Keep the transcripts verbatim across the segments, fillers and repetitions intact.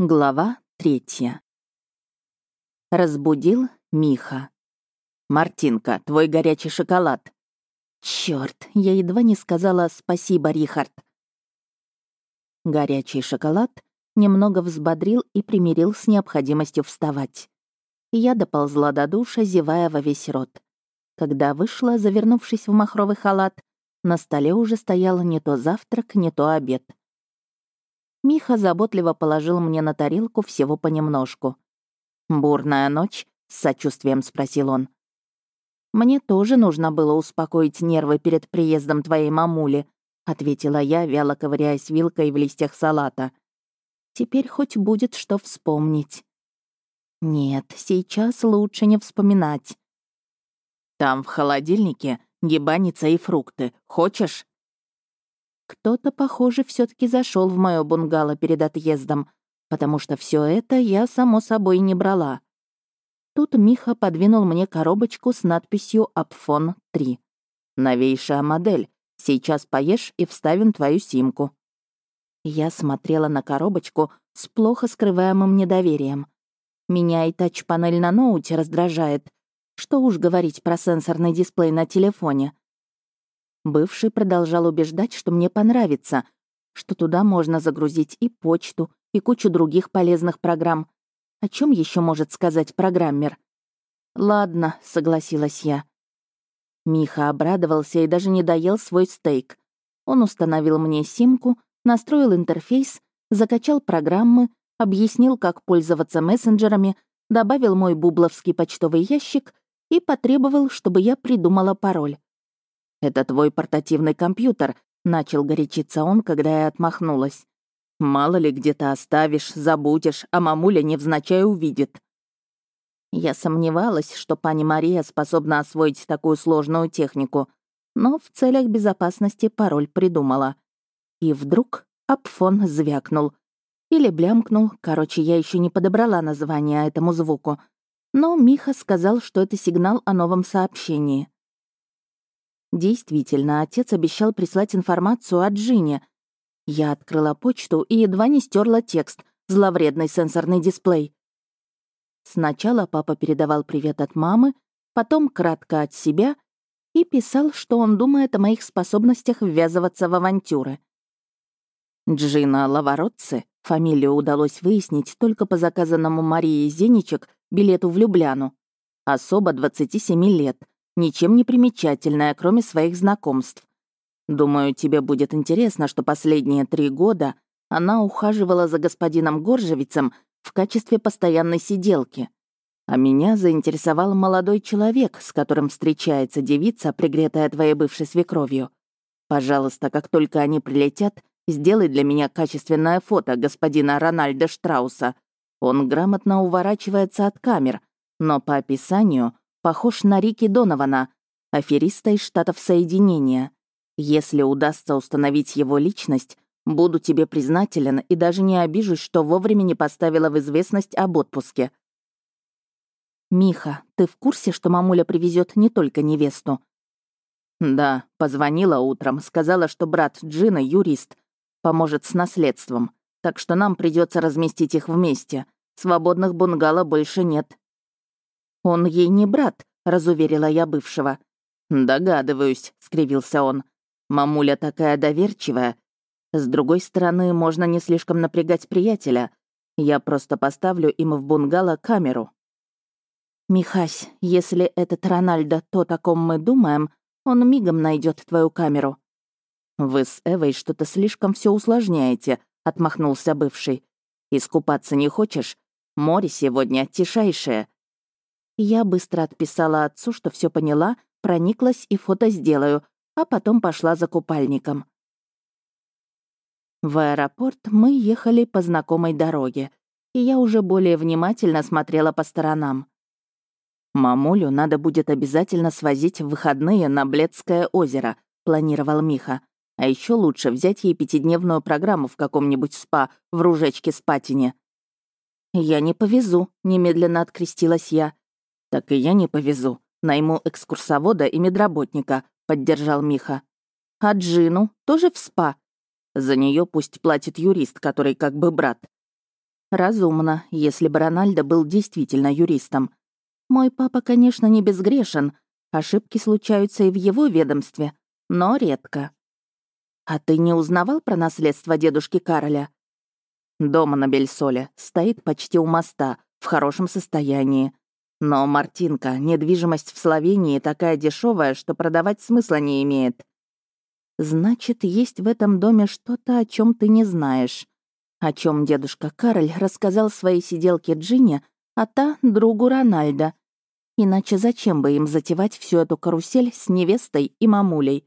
Глава третья. Разбудил Миха. «Мартинка, твой горячий шоколад». Чёрт, я едва не сказала «спасибо, Рихард». Горячий шоколад немного взбодрил и примирил с необходимостью вставать. Я доползла до душа, зевая во весь рот. Когда вышла, завернувшись в махровый халат, на столе уже стоял не то завтрак, не то обед. Миха заботливо положил мне на тарелку всего понемножку. «Бурная ночь?» — с сочувствием спросил он. «Мне тоже нужно было успокоить нервы перед приездом твоей мамули», — ответила я, вяло ковыряясь вилкой в листьях салата. «Теперь хоть будет что вспомнить». «Нет, сейчас лучше не вспоминать». «Там в холодильнике гибаница и фрукты. Хочешь?» Кто-то, похоже, все таки зашел в моё бунгало перед отъездом, потому что все это я, само собой, не брала. Тут Миха подвинул мне коробочку с надписью «Апфон три». «Новейшая модель. Сейчас поешь и вставим твою симку». Я смотрела на коробочку с плохо скрываемым недоверием. Меня и тач-панель на ноуте раздражает. Что уж говорить про сенсорный дисплей на телефоне. Бывший продолжал убеждать, что мне понравится, что туда можно загрузить и почту, и кучу других полезных программ. О чем еще может сказать программер? «Ладно», — согласилась я. Миха обрадовался и даже не доел свой стейк. Он установил мне симку, настроил интерфейс, закачал программы, объяснил, как пользоваться мессенджерами, добавил мой бубловский почтовый ящик и потребовал, чтобы я придумала пароль. «Это твой портативный компьютер», — начал горячиться он, когда я отмахнулась. «Мало ли где-то оставишь, забудешь, а мамуля невзначай увидит». Я сомневалась, что пани Мария способна освоить такую сложную технику, но в целях безопасности пароль придумала. И вдруг апфон звякнул. Или блямкнул, короче, я еще не подобрала название этому звуку. Но Миха сказал, что это сигнал о новом сообщении. Действительно, отец обещал прислать информацию о Джине. Я открыла почту и едва не стерла текст, зловредный сенсорный дисплей. Сначала папа передавал привет от мамы, потом кратко от себя и писал, что он думает о моих способностях ввязываться в авантюры. Джина Лаворотце, фамилию удалось выяснить только по заказанному Марии Зеничек билету в Любляну. Особо двадцати семи лет. Ничем не примечательная, кроме своих знакомств. Думаю, тебе будет интересно, что последние три года она ухаживала за господином Горжевицем в качестве постоянной сиделки. А меня заинтересовал молодой человек, с которым встречается девица, пригретая твоей бывшей свекровью. Пожалуйста, как только они прилетят, сделай для меня качественное фото господина Рональда Штрауса. Он грамотно уворачивается от камер, но по описанию похож на Рики Донована, афериста из Штатов Соединения. Если удастся установить его личность, буду тебе признателен и даже не обижусь, что вовремя не поставила в известность об отпуске. «Миха, ты в курсе, что мамуля привезет не только невесту?» «Да, позвонила утром, сказала, что брат Джина, юрист, поможет с наследством, так что нам придется разместить их вместе. Свободных бунгало больше нет». «Он ей не брат», — разуверила я бывшего. «Догадываюсь», — скривился он. «Мамуля такая доверчивая. С другой стороны, можно не слишком напрягать приятеля. Я просто поставлю им в бунгало камеру». «Михась, если этот Рональдо то, о ком мы думаем, он мигом найдет твою камеру». «Вы с Эвой что-то слишком все усложняете», — отмахнулся бывший. «Искупаться не хочешь? Море сегодня тишайшее». Я быстро отписала отцу, что все поняла, прониклась и фото сделаю, а потом пошла за купальником. В аэропорт мы ехали по знакомой дороге, и я уже более внимательно смотрела по сторонам. «Мамулю надо будет обязательно свозить в выходные на Бледское озеро», — планировал Миха. «А еще лучше взять ей пятидневную программу в каком-нибудь спа в Ружечке-Спатине». «Я не повезу», — немедленно открестилась я. «Так и я не повезу. Найму экскурсовода и медработника», — поддержал Миха. «А Джину тоже в спа?» «За нее пусть платит юрист, который как бы брат». Разумно, если бы Рональдо был действительно юристом. Мой папа, конечно, не безгрешен. Ошибки случаются и в его ведомстве, но редко. А ты не узнавал про наследство дедушки Кароля? Дома на Бельсоле, стоит почти у моста, в хорошем состоянии. Но, Мартинка, недвижимость в Словении такая дешевая, что продавать смысла не имеет. Значит, есть в этом доме что-то, о чем ты не знаешь. О чем дедушка Кароль рассказал своей сиделке Джине, а та — другу Рональда. Иначе зачем бы им затевать всю эту карусель с невестой и мамулей?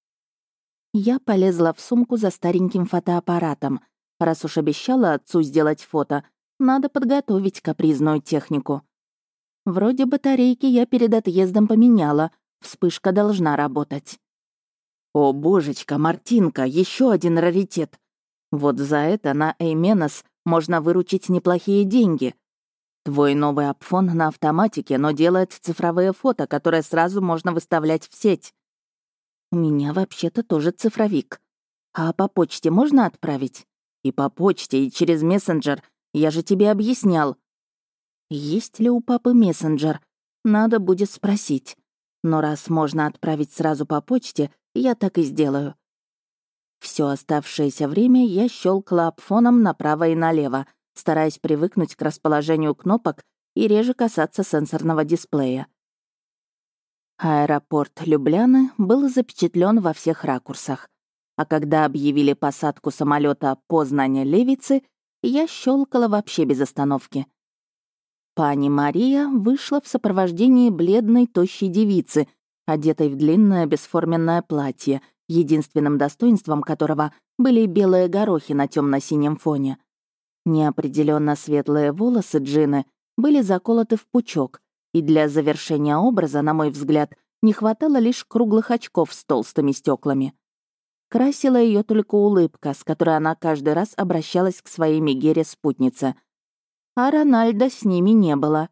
Я полезла в сумку за стареньким фотоаппаратом. Раз уж обещала отцу сделать фото, надо подготовить капризную технику. Вроде батарейки я перед отъездом поменяла, вспышка должна работать. О, божечка, Мартинка, еще один раритет. Вот за это на Эйменос можно выручить неплохие деньги. Твой новый апфон на автоматике, но делает цифровые фото, которые сразу можно выставлять в сеть. У меня вообще-то тоже цифровик. А по почте можно отправить? И по почте, и через мессенджер. Я же тебе объяснял. Есть ли у папы мессенджер? Надо будет спросить. Но раз можно отправить сразу по почте, я так и сделаю. Все оставшееся время я щелкала апфоном направо и налево, стараясь привыкнуть к расположению кнопок и реже касаться сенсорного дисплея. Аэропорт Любляны был запечатлен во всех ракурсах. А когда объявили посадку самолета Познань-Левицы, я щелкала вообще без остановки. Пани Мария вышла в сопровождении бледной, тощей девицы, одетой в длинное бесформенное платье, единственным достоинством которого были белые горохи на темно-синем фоне. Неопределенно светлые волосы Джины были заколоты в пучок, и для завершения образа, на мой взгляд, не хватало лишь круглых очков с толстыми стеклами. Красила ее только улыбка, с которой она каждый раз обращалась к своей Мегере-спутнице. А Рональда с ними не было.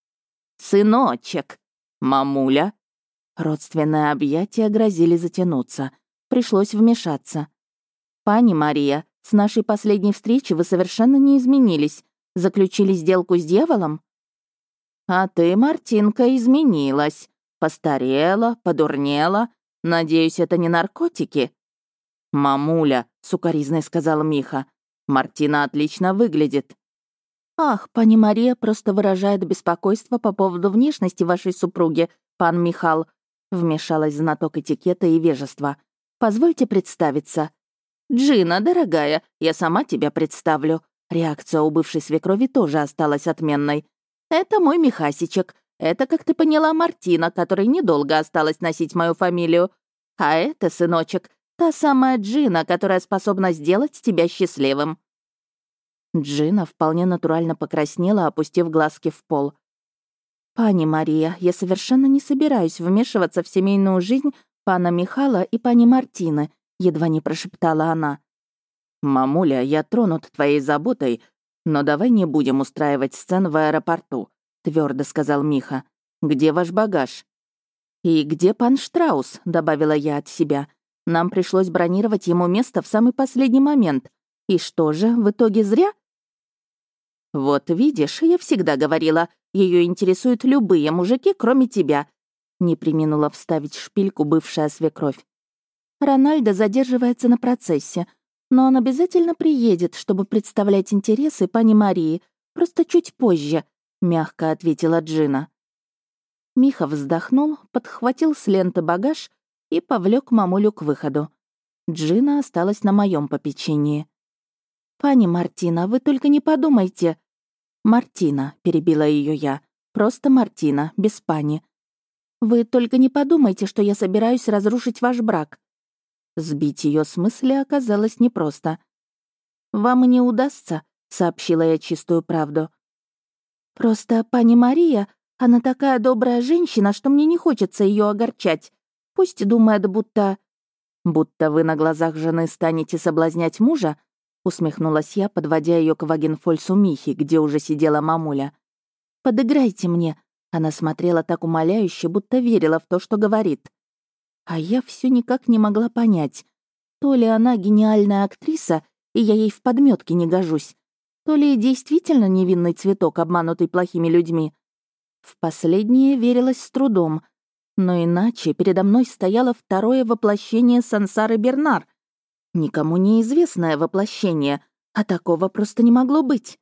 «Сыночек! Мамуля!» Родственные объятия грозили затянуться. Пришлось вмешаться. «Пани Мария, с нашей последней встречи вы совершенно не изменились. Заключили сделку с дьяволом?» «А ты, Мартинка, изменилась. Постарела, подурнела. Надеюсь, это не наркотики?» «Мамуля», — сукоризной сказала Миха, — «Мартина отлично выглядит». «Ах, пани Мария просто выражает беспокойство по поводу внешности вашей супруги, пан Михал», — вмешалась знаток этикета и вежества. «Позвольте представиться». «Джина, дорогая, я сама тебя представлю». Реакция у бывшей свекрови тоже осталась отменной. «Это мой Михасичек. Это, как ты поняла, Мартина, которой недолго осталось носить мою фамилию. А это, сыночек, та самая Джина, которая способна сделать тебя счастливым». Джина вполне натурально покраснела, опустив глазки в пол. «Пани Мария, я совершенно не собираюсь вмешиваться в семейную жизнь пана Михала и пани Мартины», — едва не прошептала она. «Мамуля, я тронут твоей заботой, но давай не будем устраивать сцен в аэропорту», — твердо сказал Миха. «Где ваш багаж?» «И где пан Штраус?» — добавила я от себя. «Нам пришлось бронировать ему место в самый последний момент. И что же, в итоге зря?» «Вот видишь, я всегда говорила, ее интересуют любые мужики, кроме тебя», — не преминула вставить шпильку бывшая свекровь. «Рональдо задерживается на процессе, но он обязательно приедет, чтобы представлять интересы пани Марии, просто чуть позже», — мягко ответила Джина. Миха вздохнул, подхватил с ленты багаж и повлек мамулю к выходу. Джина осталась на моем попечении. «Пани Мартина, вы только не подумайте». «Мартина», — перебила ее я, — «просто Мартина, без пани». «Вы только не подумайте, что я собираюсь разрушить ваш брак». Сбить ее с мысли оказалось непросто. «Вам и не удастся», — сообщила я чистую правду. «Просто пани Мария, она такая добрая женщина, что мне не хочется ее огорчать. Пусть думает, будто...» «Будто вы на глазах жены станете соблазнять мужа?» — усмехнулась я, подводя ее к вагенфольсу Михи, где уже сидела мамуля. «Подыграйте мне», — она смотрела так умоляюще, будто верила в то, что говорит. А я все никак не могла понять, то ли она гениальная актриса, и я ей в подметке не гожусь, то ли действительно невинный цветок, обманутый плохими людьми. В последнее верилось с трудом, но иначе передо мной стояло второе воплощение Сансары Бернар. Никому неизвестное воплощение, а такого просто не могло быть.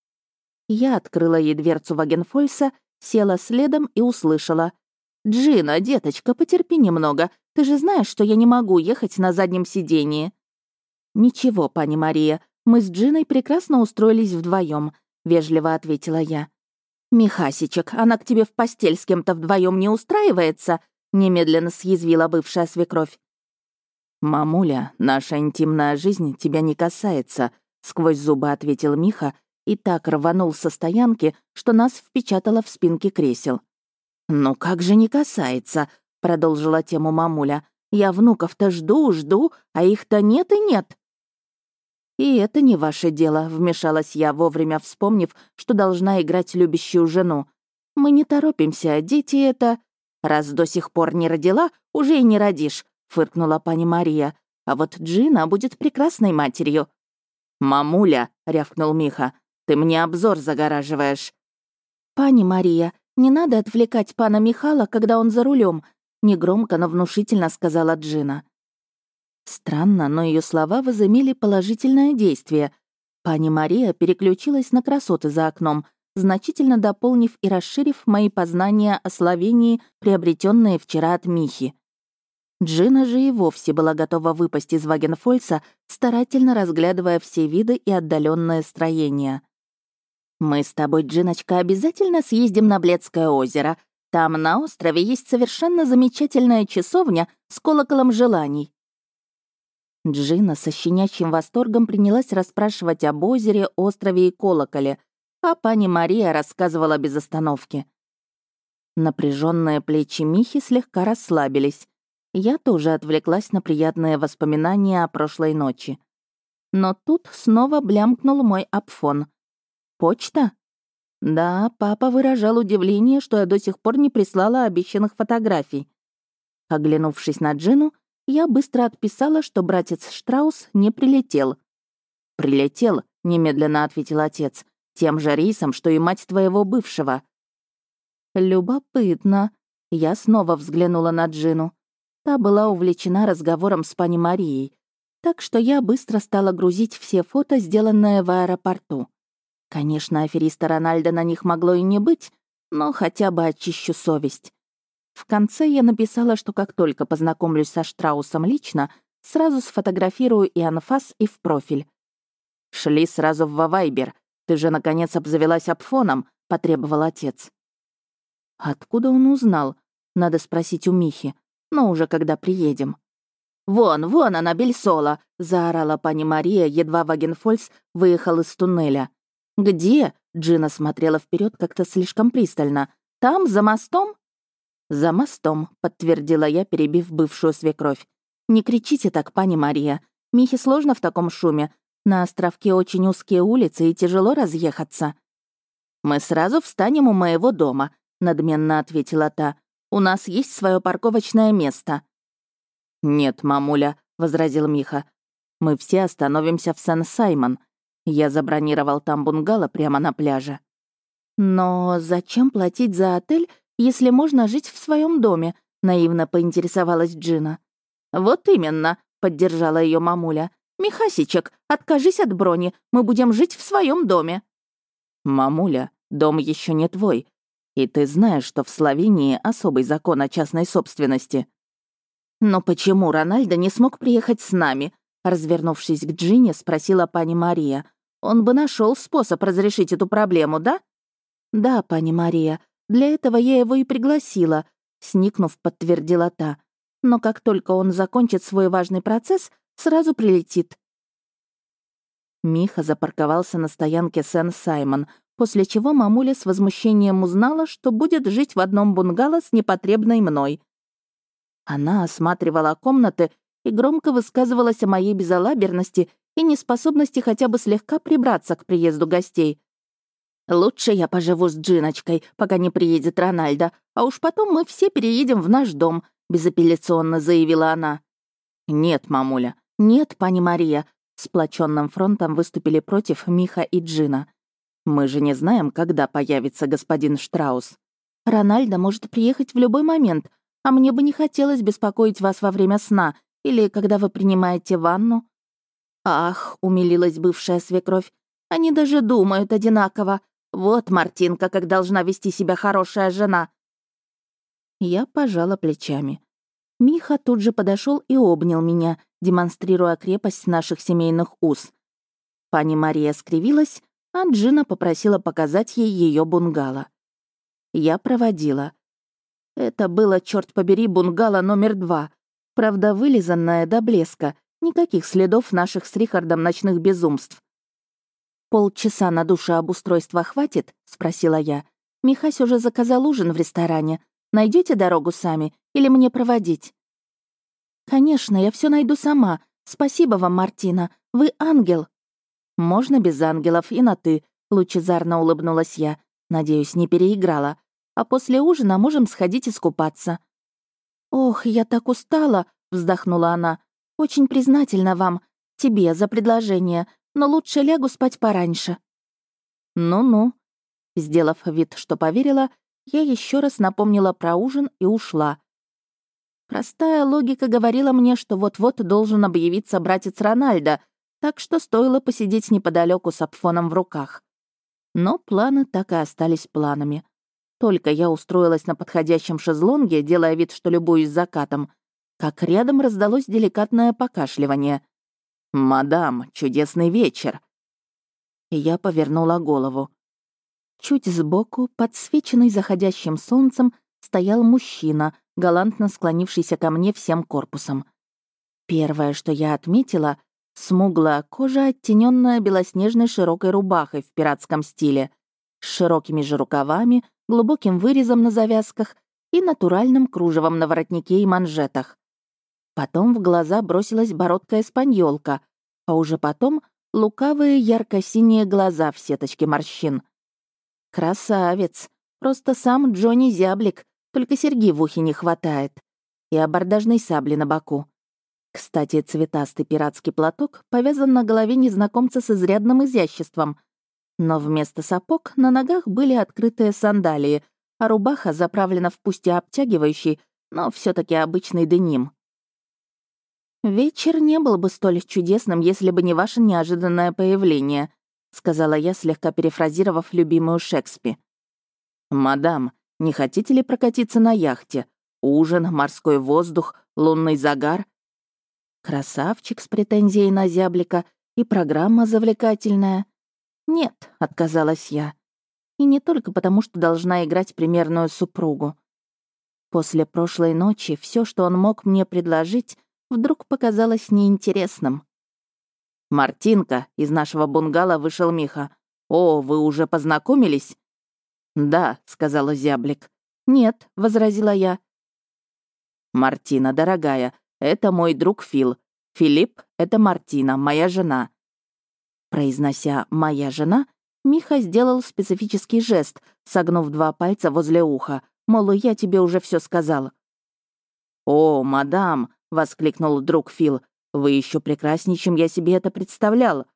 Я открыла ей дверцу Вагенфольса, села следом и услышала: «Джина, деточка, потерпи немного. Ты же знаешь, что я не могу ехать на заднем сидении». «Ничего, пани Мария, мы с Джиной прекрасно устроились вдвоем, вежливо ответила я. «Михасичек, она к тебе в постель с кем-то вдвоем не устраивается?» — немедленно съязвила бывшая свекровь. «Мамуля, наша интимная жизнь тебя не касается», — сквозь зубы ответил Миха и так рванул со стоянки, что нас впечатало в спинки кресел. «Ну как же не касается?» — продолжила тему мамуля. «Я внуков-то жду, жду, а их-то нет и нет». «И это не ваше дело», — вмешалась я, вовремя вспомнив, что должна играть любящую жену. «Мы не торопимся, дети это...» «Раз до сих пор не родила, уже и не родишь», — фыркнула пани Мария. «А вот Джина будет прекрасной матерью». «Мамуля», — рявкнул Миха, — «ты мне обзор загораживаешь». «Пани Мария, не надо отвлекать пана Михала, когда он за рулем», — негромко, но внушительно сказала Джина. Странно, но ее слова возымели положительное действие. Пани Мария переключилась на красоты за окном, значительно дополнив и расширив мои познания о Словении, приобретенные вчера от Михи. Джина же и вовсе была готова выпасть из Вагенфольца, старательно разглядывая все виды и отдаленное строения. «Мы с тобой, Джиночка, обязательно съездим на Бледское озеро. Там на острове есть совершенно замечательная часовня с колоколом желаний». Джина со щенячьим восторгом принялась расспрашивать об озере, острове и колоколе, а пани Мария рассказывала без остановки. Напряженные плечи Михи слегка расслабились. Я тоже отвлеклась на приятные воспоминания о прошлой ночи. Но тут снова блямкнул мой апфон. «Почта?» Да, папа выражал удивление, что я до сих пор не прислала обещанных фотографий. Оглянувшись на Джину, я быстро отписала, что братец Штраус не прилетел. «Прилетел», — немедленно ответил отец, «тем же рейсом, что и мать твоего бывшего». «Любопытно». Я снова взглянула на Джину. Та была увлечена разговором с пани Марией, так что я быстро стала грузить все фото, сделанные в аэропорту. Конечно, афериста Рональда на них могло и не быть, но хотя бы очищу совесть. В конце я написала, что как только познакомлюсь со Штраусом лично, сразу сфотографирую и анфас, и в профиль. «Шли сразу в Вавайбер. Ты же, наконец, обзавелась апфоном», — потребовал отец. Откуда он узнал? Надо спросить у Михи, но уже когда приедем. «Вон, вон она, Бельсола!» — заорала пани Мария, едва Вагенфольц выехал из туннеля. «Где?» — Джина смотрела вперед как-то слишком пристально. «Там, за мостом?» «За мостом», — подтвердила я, перебив бывшую свекровь. «Не кричите так, пани Мария. Михе сложно в таком шуме. На островке очень узкие улицы и тяжело разъехаться». «Мы сразу встанем у моего дома», — надменно ответила та. «У нас есть свое парковочное место». «Нет, мамуля», — возразил Миха. «Мы все остановимся в Сен-Саймон. Я забронировал там бунгало прямо на пляже». «Но зачем платить за отель, если можно жить в своем доме?» — наивно поинтересовалась Джина. «Вот именно», — поддержала ее мамуля. «Михасичек, откажись от брони, мы будем жить в своем доме». «Мамуля, дом еще не твой. И ты знаешь, что в Словении особый закон о частной собственности». «Но почему Рональдо не смог приехать с нами?» Развернувшись к Джине, спросила пани Мария. «Он бы нашел способ разрешить эту проблему, да?» «Да, пани Мария, для этого я его и пригласила», — сникнув, подтвердила та. «Но как только он закончит свой важный процесс, сразу прилетит». Миха запарковался на стоянке Сен-Саймон, после чего мамуля с возмущением узнала, что будет жить в одном бунгало с непотребной мной. Она осматривала комнаты и громко высказывалась о моей безалаберности и неспособности хотя бы слегка прибраться к приезду гостей. «Лучше я поживу с Джиночкой, пока не приедет Рональдо, а уж потом мы все переедем в наш дом», — безапелляционно заявила она. «Нет, мамуля». «Нет, пани Мария, Сплоченным фронтом выступили против Миха и Джина. «Мы же не знаем, когда появится господин Штраус. Рональдо может приехать в любой момент, а мне бы не хотелось беспокоить вас во время сна или когда вы принимаете ванну». «Ах», — умилилась бывшая свекровь, «они даже думают одинаково. Вот, Мартинка, как должна вести себя хорошая жена». Я пожала плечами. Миха тут же подошел и обнял меня, демонстрируя крепость наших семейных уз. Пани Мария скривилась, а Джина попросила показать ей ее бунгало. Я проводила. Это было, черт побери, бунгало номер два. Правда, вылизанное до блеска, никаких следов наших с Рихардом ночных безумств. «Полчаса на душеобустройство хватит?» — спросила я. «Михась уже заказал ужин в ресторане. Найдете дорогу сами или мне проводить?» «Конечно, я все найду сама. Спасибо вам, Мартина. Вы ангел». «Можно без ангелов и на «ты», — лучезарно улыбнулась я. Надеюсь, не переиграла. А после ужина можем сходить искупаться». «Ох, я так устала», — вздохнула она. «Очень признательна вам, тебе, за предложение, но лучше лягу спать пораньше». «Ну-ну». Сделав вид, что поверила, я еще раз напомнила про ужин и ушла. Простая логика говорила мне, что вот-вот должен объявиться братец Рональдо, так что стоило посидеть неподалеку с апфоном в руках. Но планы так и остались планами. Только я устроилась на подходящем шезлонге, делая вид, что любуюсь закатом, как рядом раздалось деликатное покашливание. «Мадам, чудесный вечер!» И я повернула голову. Чуть сбоку, подсвеченный заходящим солнцем, стоял мужчина, галантно склонившийся ко мне всем корпусом. Первое, что я отметила — смуглая кожа, оттененная белоснежной широкой рубахой в пиратском стиле, с широкими же рукавами, глубоким вырезом на завязках и натуральным кружевом на воротнике и манжетах. Потом в глаза бросилась бородка-эспаньолка, а уже потом лукавые ярко-синие глаза в сеточке морщин. Красавец! Просто сам Джонни Зяблик, только серьги в ухе не хватает. И абордажной сабли на боку. Кстати, цветастый пиратский платок повязан на голове незнакомца с изрядным изяществом. Но вместо сапог на ногах были открытые сандалии, а рубаха заправлена в пусть и обтягивающий, но все таки обычный деним. «Вечер не был бы столь чудесным, если бы не ваше неожиданное появление», сказала я, слегка перефразировав любимую Шекспи. «Мадам, не хотите ли прокатиться на яхте? Ужин, морской воздух, лунный загар?» Красавчик с претензией на зяблика и программа завлекательная. «Нет», — отказалась я. И не только потому, что должна играть примерную супругу. После прошлой ночи все, что он мог мне предложить, вдруг показалось неинтересным. «Мартинка», — из нашего бунгало вышел Миха. «О, вы уже познакомились?» «Да», — сказала зяблик. «Нет», — возразила я. «Мартина, дорогая, это мой друг Фил. Филипп — это Мартина, моя жена». Произнося «моя жена», Миха сделал специфический жест, согнув два пальца возле уха, мол, я тебе уже все сказал. «О, мадам!» — воскликнул друг Фил. «Вы еще прекраснее, чем я себе это представлял».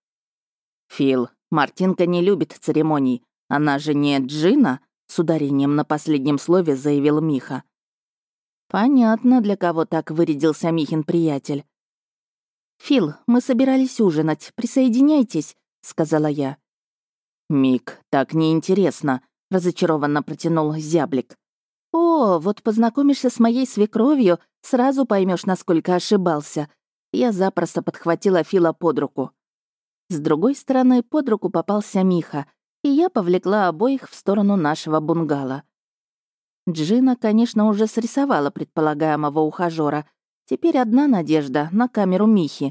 «Фил, Мартинка не любит церемоний. Она же не Джина?» — с ударением на последнем слове заявил Миха. Понятно, для кого так вырядился Михин приятель. «Фил, мы собирались ужинать. Присоединяйтесь», — сказала я. «Мик, так неинтересно», — разочарованно протянул зяблик. «О, вот познакомишься с моей свекровью, сразу поймешь, насколько ошибался». Я запросто подхватила Фила под руку. С другой стороны, под руку попался Миха, и я повлекла обоих в сторону нашего бунгало. Джина, конечно, уже срисовала предполагаемого ухажёра. Теперь одна надежда на камеру Михи.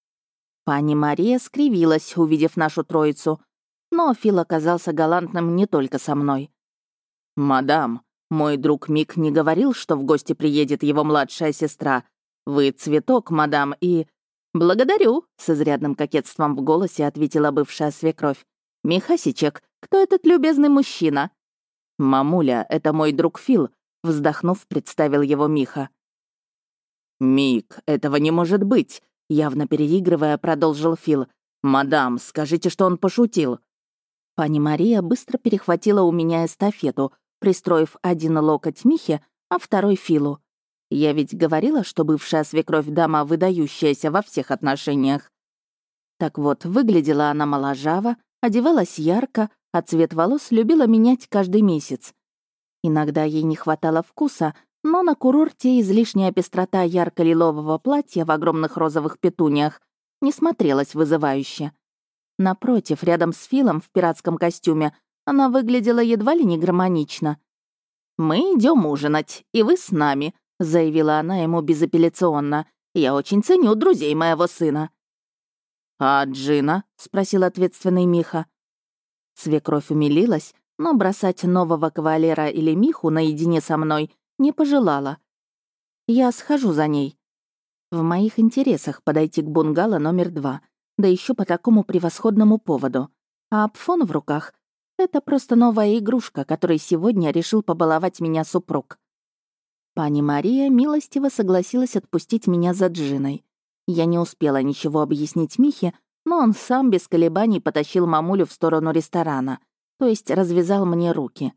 Пани Мария скривилась, увидев нашу троицу, но Фил оказался галантным не только со мной. «Мадам, мой друг Мик не говорил, что в гости приедет его младшая сестра. Вы цветок, мадам, и...» «Благодарю», — с изрядным кокетством в голосе ответила бывшая свекровь. «Михасичек, кто этот любезный мужчина?» «Мамуля, это мой друг Фил», — вздохнув, представил его Миха. «Мик, этого не может быть», — явно переигрывая, продолжил Фил. «Мадам, скажите, что он пошутил». Пани Мария быстро перехватила у меня эстафету, пристроив один локоть Михе, а второй Филу. Я ведь говорила, что бывшая свекровь дама выдающаяся во всех отношениях. Так вот, выглядела она моложаво, одевалась ярко, а цвет волос любила менять каждый месяц. Иногда ей не хватало вкуса, но на курорте излишняя пестрота ярко-лилового платья в огромных розовых петуниях не смотрелась вызывающе. Напротив, рядом с Филом в пиратском костюме она выглядела едва ли не гармонично. «Мы идем ужинать, и вы с нами», — заявила она ему безапелляционно. «Я очень ценю друзей моего сына». «А Джина?» — спросил ответственный Миха. Свекровь умилилась, но бросать нового кавалера или Миху наедине со мной не пожелала. «Я схожу за ней». В моих интересах подойти к бунгало номер два, да еще по такому превосходному поводу. А апфон в руках — это просто новая игрушка, которой сегодня решил побаловать меня супруг. Пани Мария милостиво согласилась отпустить меня за Джиной. Я не успела ничего объяснить Михе, но он сам без колебаний потащил мамулю в сторону ресторана, то есть развязал мне руки.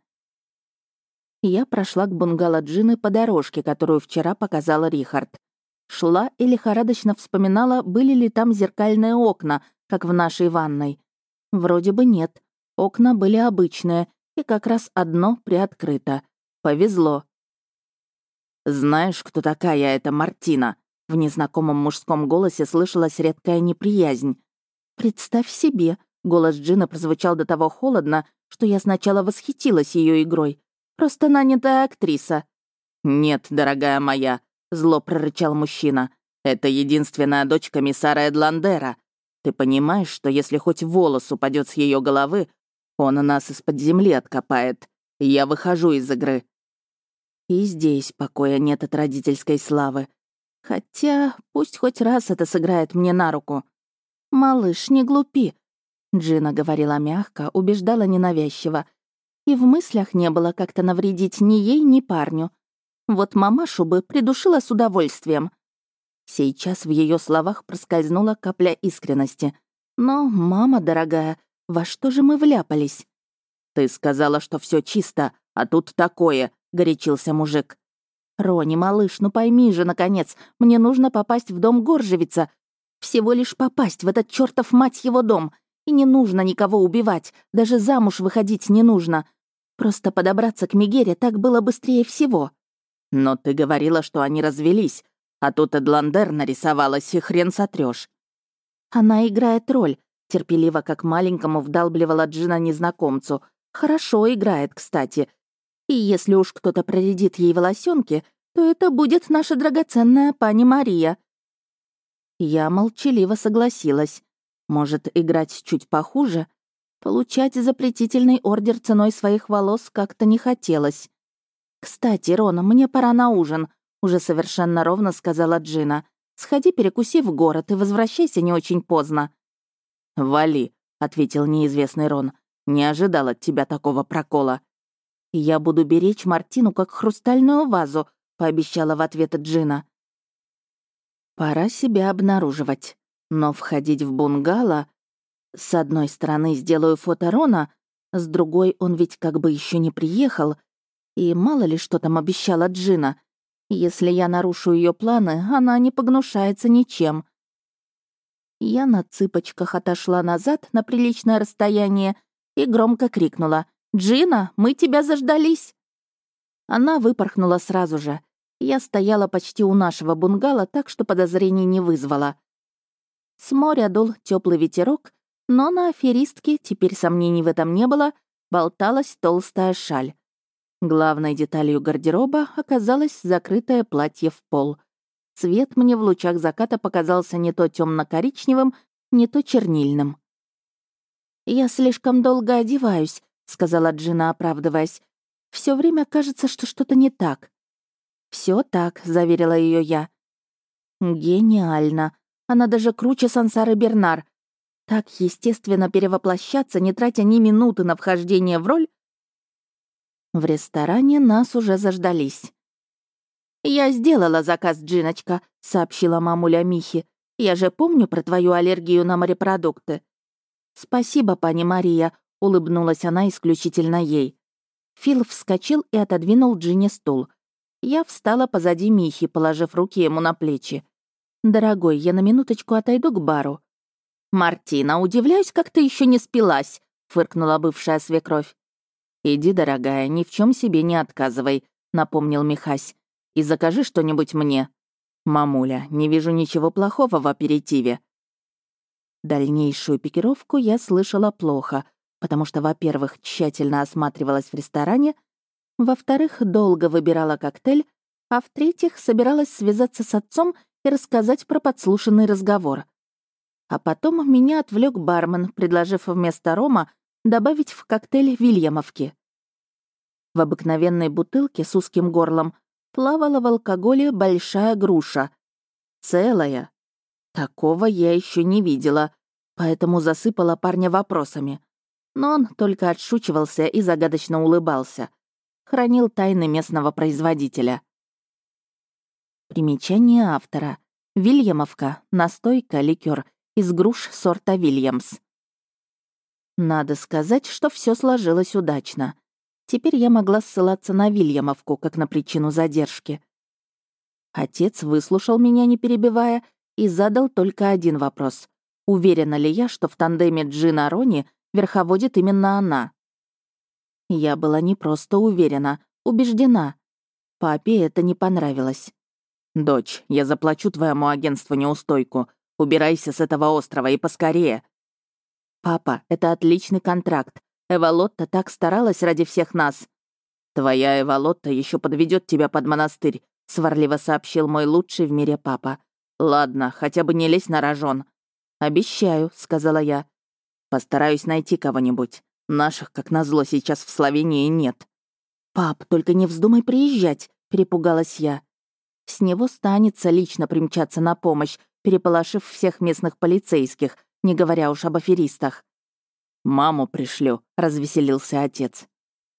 Я прошла к бунгало Джины по дорожке, которую вчера показала Рихард. Шла и лихорадочно вспоминала, были ли там зеркальные окна, как в нашей ванной. Вроде бы нет. Окна были обычные, и как раз одно приоткрыто. Повезло. «Знаешь, кто такая эта Мартина?» В незнакомом мужском голосе слышалась редкая неприязнь. «Представь себе», — голос Джина прозвучал до того холодно, что я сначала восхитилась ее игрой. «Просто нанятая актриса». «Нет, дорогая моя», — зло прорычал мужчина. «Это единственная дочь комиссара Эдландера. Ты понимаешь, что если хоть волос упадет с ее головы, он нас из-под земли откопает. Я выхожу из игры». И здесь покоя нет от родительской славы. Хотя пусть хоть раз это сыграет мне на руку. «Малыш, не глупи», — Джина говорила мягко, убеждала ненавязчиво. И в мыслях не было как-то навредить ни ей, ни парню. Вот мамашу бы придушила с удовольствием. Сейчас в ее словах проскользнула капля искренности. Но, мама дорогая, во что же мы вляпались? «Ты сказала, что все чисто, а тут такое», — горячился мужик. «Рони, малыш, ну пойми же, наконец, мне нужно попасть в дом Горжевица. Всего лишь попасть в этот чертов мать его дом. И не нужно никого убивать, даже замуж выходить не нужно. Просто подобраться к Мегере так было быстрее всего». «Но ты говорила, что они развелись, а тут Эдландер нарисовалась, и хрен сотрёшь». «Она играет роль», — терпеливо, как маленькому вдалбливала Джина незнакомцу. «Хорошо играет, кстати. И если уж кто-то проредит ей волосенки, то это будет наша драгоценная пани Мария». Я молчаливо согласилась. Может, играть чуть похуже? Получать запретительный ордер ценой своих волос как-то не хотелось. «Кстати, Рона, мне пора на ужин», — уже совершенно ровно сказала Джина. «Сходи, перекуси в город и возвращайся не очень поздно». «Вали», — ответил неизвестный Рон. «Не ожидал от тебя такого прокола». «Я буду беречь Мартину как хрустальную вазу», — пообещала в ответ Джина. Пора себя обнаруживать. Но входить в бунгало... С одной стороны, сделаю фото Рона, с другой, он ведь как бы еще не приехал. И мало ли, что там обещала Джина. Если я нарушу ее планы, она не погнушается ничем. Я на цыпочках отошла назад на приличное расстояние и громко крикнула: «Джина, мы тебя заждались!» Она выпорхнула сразу же. Я стояла почти у нашего бунгало, так что подозрений не вызвала. С моря дул теплый ветерок, но на аферистке, теперь сомнений в этом не было, болталась толстая шаль. Главной деталью гардероба оказалось закрытое платье в пол. Цвет мне в лучах заката показался не то темно-коричневым, не то чернильным. «Я слишком долго одеваюсь», — сказала Джина, оправдываясь. Все время кажется, что что-то не так». Все так», — заверила ее я. «Гениально. Она даже круче Сансары Бернар. Так естественно перевоплощаться, не тратя ни минуты на вхождение в роль». В ресторане нас уже заждались. «Я сделала заказ, Джиночка», — сообщила мамуля Михи. Я же помню про твою аллергию на морепродукты». «Спасибо, пани Мария», — улыбнулась она исключительно ей. Фил вскочил и отодвинул Джинни стул. Я встала позади Михи, положив руки ему на плечи. «Дорогой, я на минуточку отойду к бару». «Мартина, удивляюсь, как ты еще не спилась», — фыркнула бывшая свекровь. «Иди, дорогая, ни в чем себе не отказывай», — напомнил Михась. «И закажи что-нибудь мне». «Мамуля, не вижу ничего плохого в аперитиве». Дальнейшую пикировку я слышала плохо, потому что, во-первых, тщательно осматривалась в ресторане, во-вторых, долго выбирала коктейль, а в-третьих, собиралась связаться с отцом и рассказать про подслушанный разговор. А потом меня отвлек бармен, предложив вместо рома добавить в коктейль вильямовки. В обыкновенной бутылке с узким горлом плавала в алкоголе большая груша. Целая. Такого я еще не видела, поэтому засыпала парня вопросами. Но он только отшучивался и загадочно улыбался. Хранил тайны местного производителя. Примечание автора. Вильямовка, настойка, ликер из груш сорта Вильямс. Надо сказать, что все сложилось удачно. Теперь я могла ссылаться на Вильямовку, как на причину задержки. Отец выслушал меня, не перебивая, и задал только один вопрос. Уверена ли я, что в тандеме Джина Рони верховодит именно она? Я была не просто уверена, убеждена. Папе это не понравилось. «Дочь, я заплачу твоему агентству неустойку. Убирайся с этого острова и поскорее». «Папа, это отличный контракт. Эволотта так старалась ради всех нас». «Твоя Эволотта еще подведет тебя под монастырь», — сварливо сообщил мой лучший в мире папа. «Ладно, хотя бы не лезь на рожон». «Обещаю», — сказала я. «Постараюсь найти кого-нибудь. Наших, как назло, сейчас в Словении нет». «Пап, только не вздумай приезжать», — перепугалась я. С него станется лично примчаться на помощь, переполошив всех местных полицейских, не говоря уж об аферистах. «Маму пришлю», — развеселился отец.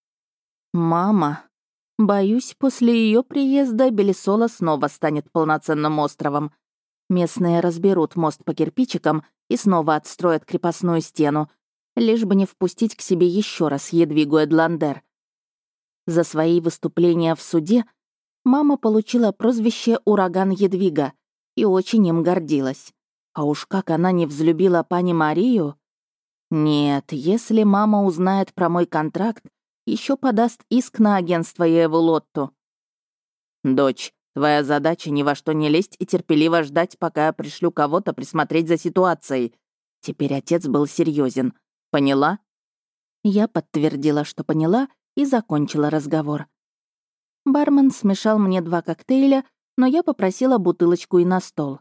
«Мама. Боюсь, после ее приезда Белесола снова станет полноценным островом. Местные разберут мост по кирпичикам и снова отстроят крепостную стену, лишь бы не впустить к себе еще раз Едвигу Эдландер. За свои выступления в суде мама получила прозвище «Ураган Едвига» и очень им гордилась. А уж как она не взлюбила пани Марию... Нет, если мама узнает про мой контракт, еще подаст иск на агентство Евулотту. «Дочь, твоя задача ни во что не лезть и терпеливо ждать, пока я пришлю кого-то присмотреть за ситуацией». Теперь отец был серьезен. «Поняла?» Я подтвердила, что поняла, и закончила разговор. Бармен смешал мне два коктейля, но я попросила бутылочку и на стол.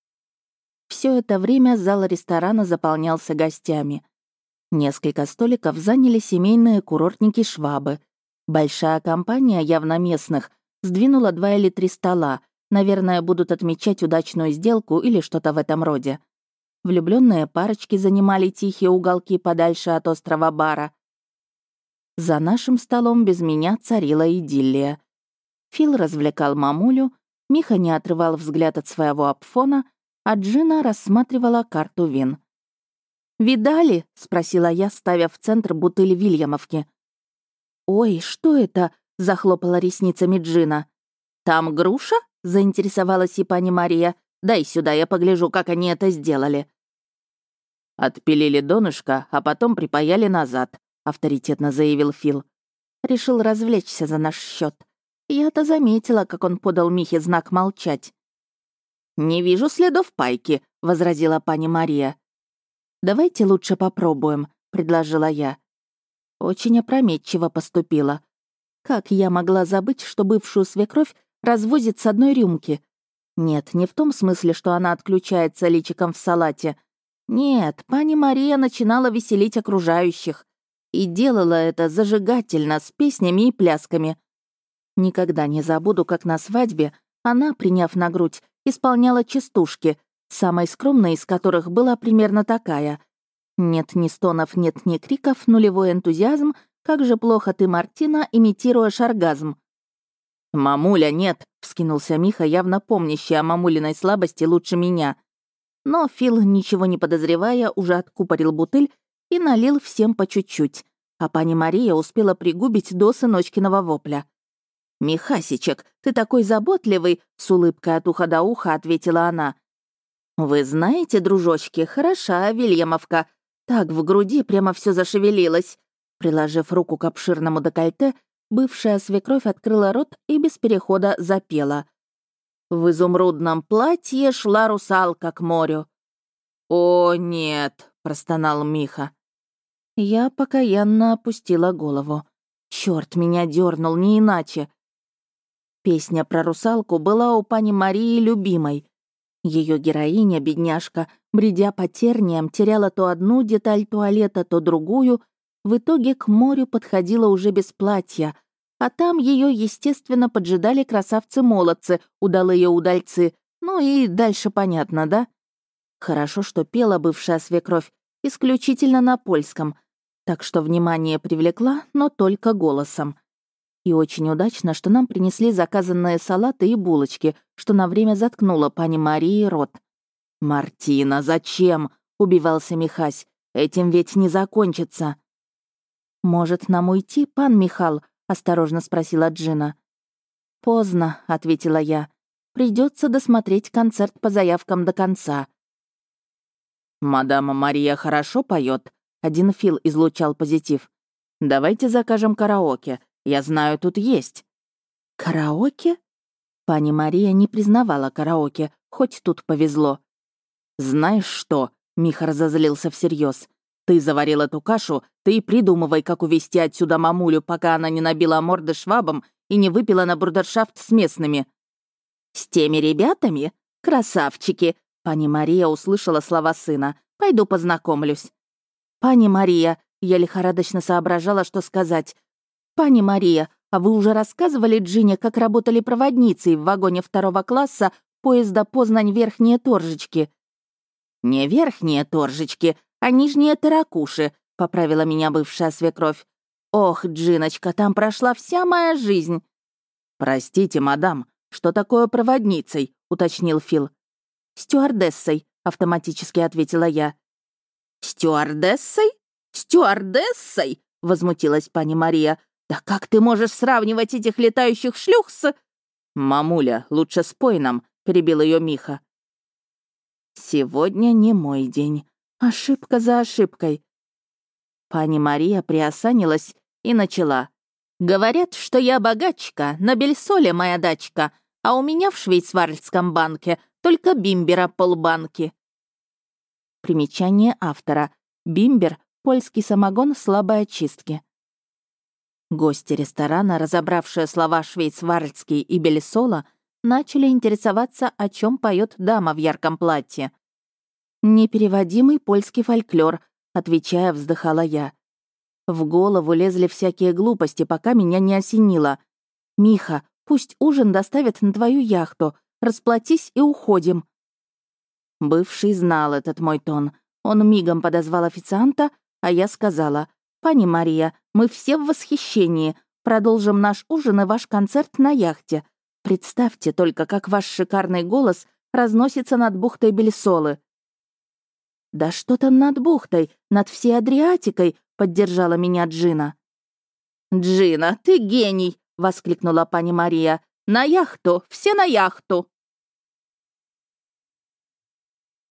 Все это время зал ресторана заполнялся гостями. Несколько столиков заняли семейные курортники-швабы. Большая компания, явно местных, сдвинула два или три стола. Наверное, будут отмечать удачную сделку или что-то в этом роде. Влюбленные парочки занимали тихие уголки подальше от острова Бара. За нашим столом без меня царила идиллия. Фил развлекал мамулю, Миха не отрывал взгляд от своего апфона, а Джина рассматривала карту вин. «Видали?» — спросила я, ставя в центр бутыль Вильямовки. «Ой, что это?» — захлопала ресницами Джина. «Там груша?» — заинтересовалась и пани Мария. «Дай сюда, я погляжу, как они это сделали». «Отпилили донышко, а потом припаяли назад», — авторитетно заявил Фил. Решил развлечься за наш счет. Я-то заметила, как он подал Михе знак молчать. «Не вижу следов пайки», — возразила пани Мария. «Давайте лучше попробуем», — предложила я. Очень опрометчиво поступила. Как я могла забыть, что бывшую свекровь развозит с одной рюмки? Нет, не в том смысле, что она отключается личиком в салате. Нет, пани Мария начинала веселить окружающих. И делала это зажигательно, с песнями и плясками. Никогда не забуду, как на свадьбе она, приняв на грудь, исполняла частушки, самой скромной из которых была примерно такая. Нет ни стонов, нет ни криков, нулевой энтузиазм, как же плохо ты, Мартина, имитируешь оргазм. «Мамуля, нет!» — вскинулся Миха, явно помнящий о мамулиной слабости лучше меня. Но Фил, ничего не подозревая, уже откупорил бутыль и налил всем по чуть-чуть, а пани Мария успела пригубить до сыночкиного вопля. «Михасичек, ты такой заботливый!» — с улыбкой от уха до уха ответила она. «Вы знаете, дружочки, хороша Вильямовка. Так в груди прямо все зашевелилось». Приложив руку к обширному декольте, бывшая свекровь открыла рот и без перехода запела. «В изумрудном платье шла русалка к морю». «О, нет!» — простонал Миха. Я покаянно опустила голову. Черт, меня дернул, не иначе. Песня про русалку была у пани Марии любимой. Ее героиня, бедняжка, бредя по терниям, теряла то одну деталь туалета, то другую, в итоге к морю подходила уже без платья, а там ее, естественно, поджидали красавцы-молодцы, удалые удальцы, ну и дальше понятно, да? Хорошо, что пела бывшая свекровь исключительно на польском, так что внимание привлекла, но только голосом. И очень удачно, что нам принесли заказанные салаты и булочки, что на время заткнуло пани Марии рот. «Мартина, зачем?» — убивался Михась. «Этим ведь не закончится». «Может, нам уйти, пан Михал?» — осторожно спросила Джина. «Поздно», — ответила я. «Придется досмотреть концерт по заявкам до конца». «Мадама Мария хорошо поет. Один Фил излучал позитив. «Давайте закажем караоке. Я знаю, тут есть». «Караоке?» Пани Мария не признавала караоке, хоть тут повезло. «Знаешь что?» — Миха разозлился всерьез. «Ты заварил эту кашу, ты и придумывай, как увезти отсюда мамулю, пока она не набила морды швабом и не выпила на брудершафт с местными». «С теми ребятами? Красавчики!» Пани Мария услышала слова сына. «Пойду познакомлюсь». «Пани Мария», я лихорадочно соображала, что сказать. «Пани Мария, а вы уже рассказывали Джине, как работали проводницей в вагоне второго класса поезда Познань-Верхние Торжечки?» «Не Верхние Торжечки, а Нижние Таракуши», — поправила меня бывшая свекровь. «Ох, Джиночка, там прошла вся моя жизнь». «Простите, мадам, что такое проводницей?» — уточнил Фил. «Стюардессой», — автоматически ответила я. «Стюардессой? Стюардессой?» — возмутилась пани Мария. «Да как ты можешь сравнивать этих летающих шлюх с...» «Мамуля, лучше спой нам», — перебил ее Миха. «Сегодня не мой день. Ошибка за ошибкой». Пани Мария приосанилась и начала. «Говорят, что я богачка, на Бельсоле моя дачка, а у меня в швейцарском банке только бимбера полбанки». Примечание автора. Бимбер — польский самогон слабой очистки. Гости ресторана, разобравшие слова «швейцарский» и «бельсола», начали интересоваться, о чем поет дама в ярком платье. «Непереводимый польский фольклор», — отвечая, вздыхала я. В голову лезли всякие глупости, пока меня не осенило. «Миха, пусть ужин доставят на твою яхту. Расплатись и уходим». Бывший знал этот мой тон. Он мигом подозвал официанта, а я сказала: «Пани Мария, мы все в восхищении. Продолжим наш ужин и ваш концерт на яхте. Представьте только, как ваш шикарный голос разносится над бухтой Бельсолы». «Да что там над бухтой? Над всей Адриатикой!» — поддержала меня Джина. «Джина, ты гений!» — воскликнула пани Мария. «На яхту! Все на яхту!»